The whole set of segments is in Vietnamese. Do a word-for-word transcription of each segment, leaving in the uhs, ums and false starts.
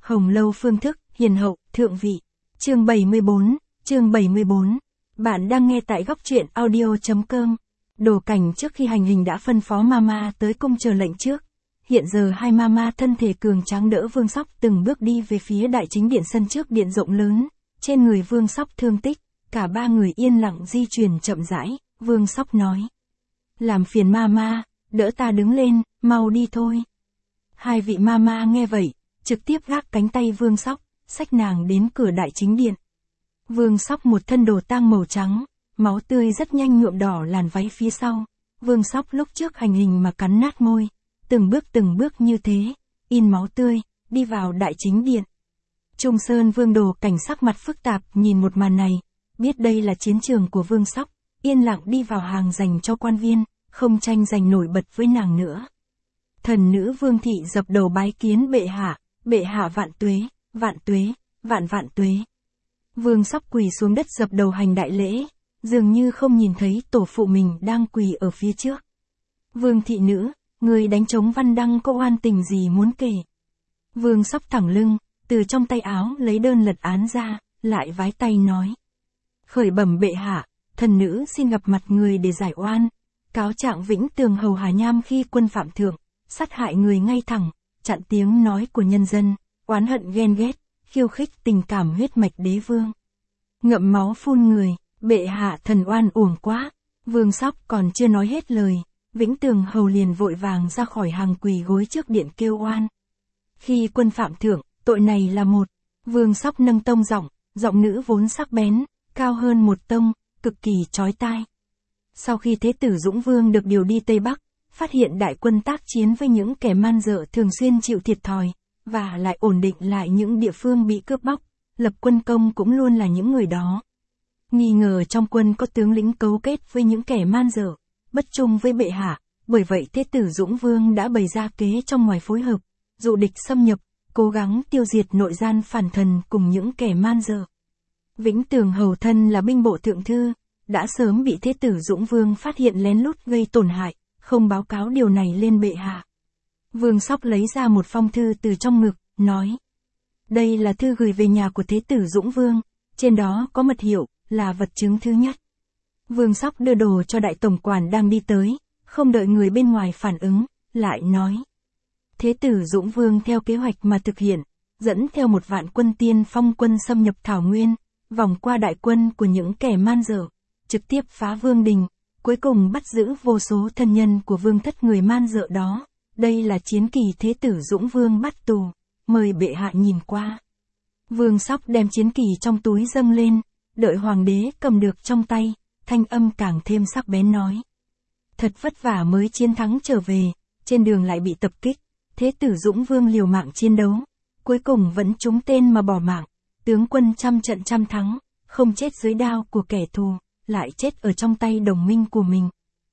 Hồng lâu phương thức, hiền hậu, thượng vị. Chương bảy mươi bốn, chương bảy mươi bốn. Bạn đang nghe tại góc truyện audio chấm com. Đồ Cảnh trước khi hành hình đã phân phó Mama tới cung chờ lệnh trước. Hiện giờ hai Mama thân thể cường tráng đỡ Vương Sóc từng bước đi về phía đại chính điện sân trước điện rộng lớn. Trên người Vương Sóc thương tích, cả ba người yên lặng di chuyển chậm rãi. Vương Sóc nói: làm phiền Mama, đỡ ta đứng lên, mau đi thôi. Hai vị Mama nghe vậy, trực tiếp gác cánh tay Vương Sóc, xách nàng đến cửa đại chính điện. Vương Sóc một thân đồ tang màu trắng, máu tươi rất nhanh nhuộm đỏ làn váy phía sau. Vương Sóc lúc trước hành hình mà cắn nát môi, từng bước từng bước như thế, in máu tươi, đi vào đại chính điện. Trung Sơn Vương Đồ Cảnh sắc mặt phức tạp nhìn một màn này, biết đây là chiến trường của Vương Sóc, yên lặng đi vào hàng dành cho quan viên, không tranh giành nổi bật với nàng nữa. Thần nữ Vương Thị dập đầu bái kiến bệ hạ, bệ hạ vạn tuế, vạn tuế, vạn vạn tuế. Vương Sóc quỳ xuống đất dập đầu hành đại lễ, dường như không nhìn thấy tổ phụ mình đang quỳ ở phía trước. Vương Thị nữ, người đánh trống văn đăng có oan tình gì muốn kể? Vương Sóc thẳng lưng, từ trong tay áo lấy đơn lật án ra, lại vái tay nói: khởi bẩm bệ hạ, thần nữ xin gặp mặt người để giải oan. Cáo trạng Vĩnh Tường hầu Hà Nham khi quân phạm thượng, sát hại người ngay thẳng, chặn tiếng nói của nhân dân, oán hận ghen ghét, khiêu khích tình cảm huyết mạch đế vương. Ngậm máu phun người, bệ hạ thần oan uổng quá. Vương Sóc còn chưa nói hết lời, Vĩnh Tường hầu liền vội vàng ra khỏi hàng quỳ gối trước điện kêu oan. Khi quân phạm thượng, tội này là một. Vương Sóc nâng tông giọng, giọng nữ vốn sắc bén, cao hơn một tông, cực kỳ chói tai. Sau khi Thế tử Dũng Vương được điều đi Tây Bắc, phát hiện đại quân tác chiến với những kẻ man dợ thường xuyên chịu thiệt thòi, và lại ổn định lại những địa phương bị cướp bóc, lập quân công cũng luôn là những người đó. Nghi ngờ trong quân có tướng lĩnh cấu kết với những kẻ man dợ, bất trung với bệ hạ, bởi vậy Thế tử Dũng Vương đã bày ra kế trong ngoài phối hợp, dụ địch xâm nhập, cố gắng tiêu diệt nội gian phản thần cùng những kẻ man dợ. Vĩnh Tường hầu thân là binh bộ thượng thư, đã sớm bị Thế tử Dũng Vương phát hiện lén lút gây tổn hại, không báo cáo điều này lên bệ hạ. Vương Sóc lấy ra một phong thư từ trong ngực, nói: đây là thư gửi về nhà của Thế tử Dũng Vương, trên đó có mật hiệu, là vật chứng thứ nhất. Vương Sóc đưa đồ cho đại tổng quản đang đi tới, không đợi người bên ngoài phản ứng, lại nói: Thế tử Dũng Vương theo kế hoạch mà thực hiện, dẫn theo một vạn quân tiên phong quân xâm nhập Thảo Nguyên, vòng qua đại quân của những kẻ man dợ, trực tiếp phá vương đình, cuối cùng bắt giữ vô số thân nhân của vương thất người man dợ đó. Đây là chiến kỳ Thế tử Dũng Vương bắt tù, mời bệ hạ nhìn qua. Vương Sóc đem chiến kỳ trong túi dâng lên, đợi hoàng đế cầm được trong tay, thanh âm càng thêm sắc bén nói: thật vất vả mới chiến thắng trở về, trên đường lại bị tập kích, Thế tử Dũng Vương liều mạng chiến đấu, cuối cùng vẫn trúng tên mà bỏ mạng, tướng quân trăm trận trăm thắng, không chết dưới đao của kẻ thù, lại chết ở trong tay đồng minh của mình.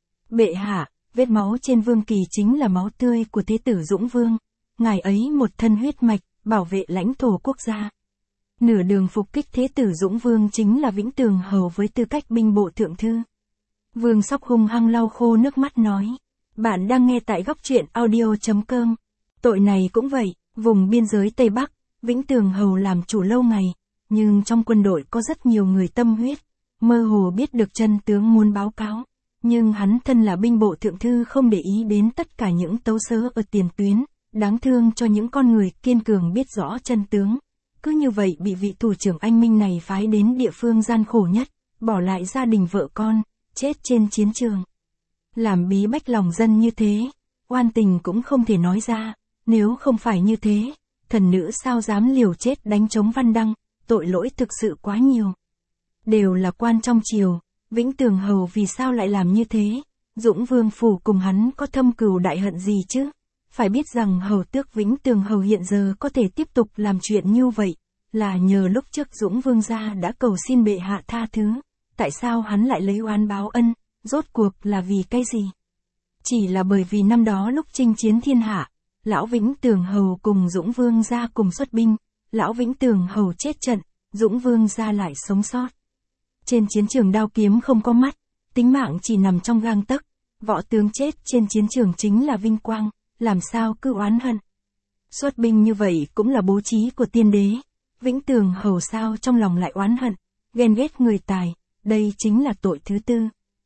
Bệ hạ, vết máu trên vương kỳ chính là máu tươi của Thế tử Dũng Vương, ngài ấy một thân huyết mạch, bảo vệ lãnh thổ quốc gia. Nửa đường phục kích Thế tử Dũng Vương chính là Vĩnh Tường hầu với tư cách binh bộ thượng thư. Vương Sóc hung hăng lau khô nước mắt nói: bạn đang nghe tại góc truyện audio chấm com. Tội này cũng vậy, vùng biên giới Tây Bắc, Vĩnh Tường hầu làm chủ lâu ngày, nhưng trong quân đội có rất nhiều người tâm huyết, mơ hồ biết được chân tướng muốn báo cáo. Nhưng hắn thân là binh bộ thượng thư không để ý đến tất cả những tấu sớ ở tiền tuyến, đáng thương cho những con người kiên cường biết rõ chân tướng. Cứ như vậy bị vị thủ trưởng anh minh này phái đến địa phương gian khổ nhất, bỏ lại gia đình vợ con, chết trên chiến trường. Làm bí bách lòng dân như thế, oan tình cũng không thể nói ra, nếu không phải như thế, thần nữ sao dám liều chết đánh trống văn đăng, tội lỗi thực sự quá nhiều. Đều là quan trong triều, Vĩnh Tường hầu vì sao lại làm như thế? Dũng Vương phủ cùng hắn có thâm cừu đại hận gì chứ? Phải biết rằng hầu tước Vĩnh Tường hầu hiện giờ có thể tiếp tục làm chuyện như vậy, là nhờ lúc trước Dũng Vương gia đã cầu xin bệ hạ tha thứ. Tại sao hắn lại lấy oán báo ân? Rốt cuộc là vì cái gì? Chỉ là bởi vì năm đó lúc chinh chiến thiên hạ, lão Vĩnh Tường hầu cùng Dũng Vương gia cùng xuất binh, lão Vĩnh Tường hầu chết trận, Dũng Vương gia lại sống sót. Trên chiến trường đao kiếm không có mắt, tính mạng chỉ nằm trong gang tấc, võ tướng chết trên chiến trường chính là vinh quang, làm sao cứ oán hận. Xuất binh như vậy cũng là bố trí của tiên đế. Vĩnh Tường Hầu sao trong lòng lại oán hận, ghen ghét người tài, đây chính là tội thứ tư.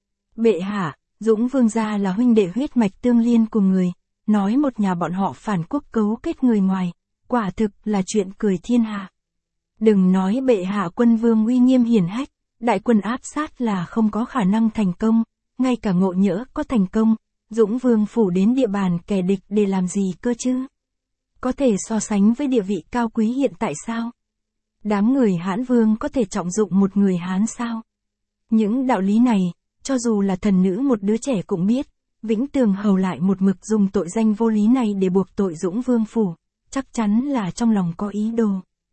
Bệ hạ, Dũng Vương gia là huynh đệ huyết mạch tương liên của người, nói một nhà bọn họ phản quốc cấu kết người ngoài, quả thực là chuyện cười thiên hạ. Đừng nói bệ hạ quân vương uy nghiêm hiển hách, đại quân áp sát là không có khả năng thành công, ngay cả ngộ nhỡ có thành công, Dũng Vương phủ đến địa bàn kẻ địch để làm gì cơ chứ? Có thể so sánh với địa vị cao quý hiện tại sao? Đám người Hãn Vương có thể trọng dụng một người Hán sao? Những đạo lý này, cho dù là thần nữ một đứa trẻ cũng biết, Vĩnh Tường Hầu lại một mực dùng tội danh vô lý này để buộc tội Dũng Vương phủ, chắc chắn là trong lòng có ý đồ.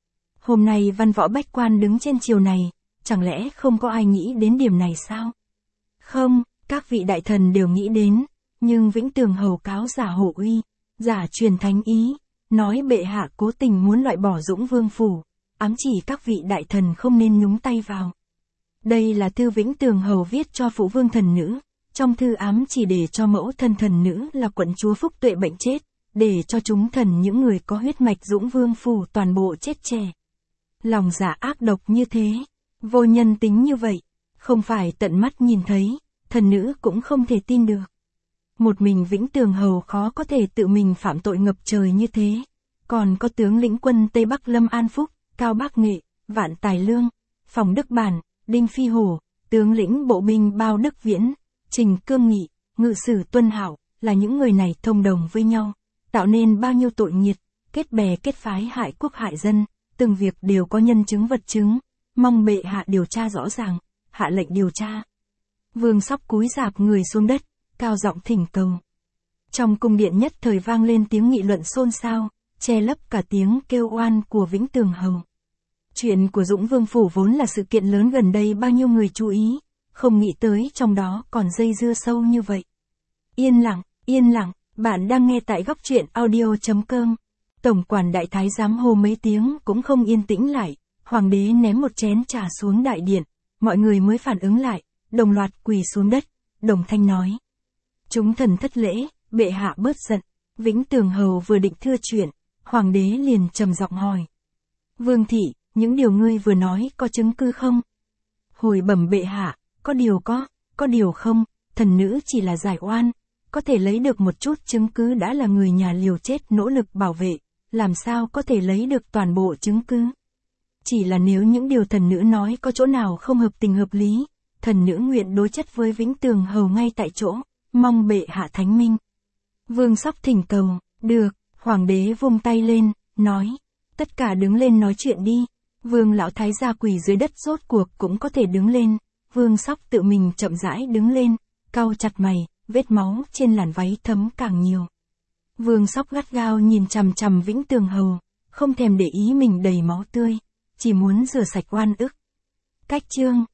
Hôm nay văn võ bách quan đứng trên triều này, chẳng lẽ không có ai nghĩ đến điểm này sao? Không, các vị đại thần đều nghĩ đến, nhưng Vĩnh Tường Hầu cáo giả hổ uy, giả truyền thánh ý, nói bệ hạ cố tình muốn loại bỏ Dũng Vương phủ, ám chỉ các vị đại thần không nên nhúng tay vào. Đây là thư Vĩnh Tường Hầu viết cho phụ vương thần nữ, trong thư ám chỉ để cho mẫu thân thần nữ là quận chúa Phúc Tuệ bệnh chết, để cho chúng thần những người có huyết mạch Dũng Vương phủ toàn bộ chết trẻ. Lòng dạ ác độc như thế, vô nhân tính như vậy, không phải tận mắt nhìn thấy, thần nữ cũng không thể tin được. Một mình Vĩnh Tường Hầu khó có thể tự mình phạm tội ngập trời như thế, còn có tướng lĩnh quân Tây Bắc Lâm An Phúc, Cao Bác Nghệ, Vạn Tài Lương, Phòng Đức Bản, Đinh Phi Hổ, tướng lĩnh bộ binh Bao Đức Viễn, Trình Cương Nghị, Ngự sử Tuân Hảo, là những người này thông đồng với nhau, tạo nên bao nhiêu tội nghiệt, kết bè kết phái hại quốc hại dân, từng việc đều có nhân chứng vật chứng, mong bệ hạ điều tra rõ ràng, hạ lệnh điều tra. Vương Sóc cúi rạp người xuống đất, cao giọng thỉnh cầu. Trong cung điện nhất thời vang lên tiếng nghị luận xôn xao, che lấp cả tiếng kêu oan của Vĩnh Tường Hầu. Chuyện của Dũng Vương phủ vốn là sự kiện lớn gần đây bao nhiêu người chú ý, không nghĩ tới trong đó còn dây dưa sâu như vậy. Yên lặng, yên lặng, bạn đang nghe tại góc truyện audio chấm com. Tổng quản đại thái giám hô mấy tiếng cũng không yên tĩnh lại, hoàng đế ném một chén trà xuống đại điện, mọi người mới phản ứng lại, đồng loạt quỳ xuống đất, đồng thanh nói. Chúng thần thất lễ, bệ hạ bớt giận. Vĩnh Tường Hầu vừa định thưa chuyện, hoàng đế liền trầm giọng hỏi. Vương thị, những điều ngươi vừa nói có chứng cứ không? Hồi bẩm bệ hạ, có điều có, có điều không, thần nữ chỉ là giải oan, có thể lấy được một chút chứng cứ đã là người nhà liều chết nỗ lực bảo vệ, làm sao có thể lấy được toàn bộ chứng cứ. Chỉ là nếu những điều thần nữ nói có chỗ nào không hợp tình hợp lý, thần nữ nguyện đối chất với Vĩnh Tường Hầu ngay tại chỗ, mong bệ hạ thánh minh. Vương Sóc thỉnh cầu, được, hoàng đế vung tay lên, nói, tất cả đứng lên nói chuyện đi. Vương lão thái gia quỳ dưới đất rốt cuộc cũng có thể đứng lên, Vương Sóc tự mình chậm rãi đứng lên, cau chặt mày, vết máu trên làn váy thấm càng nhiều. Vương Sóc gắt gao nhìn chằm chằm Vĩnh Tường Hầu, không thèm để ý mình đầy máu tươi, chỉ muốn rửa sạch oan ức. Cách chương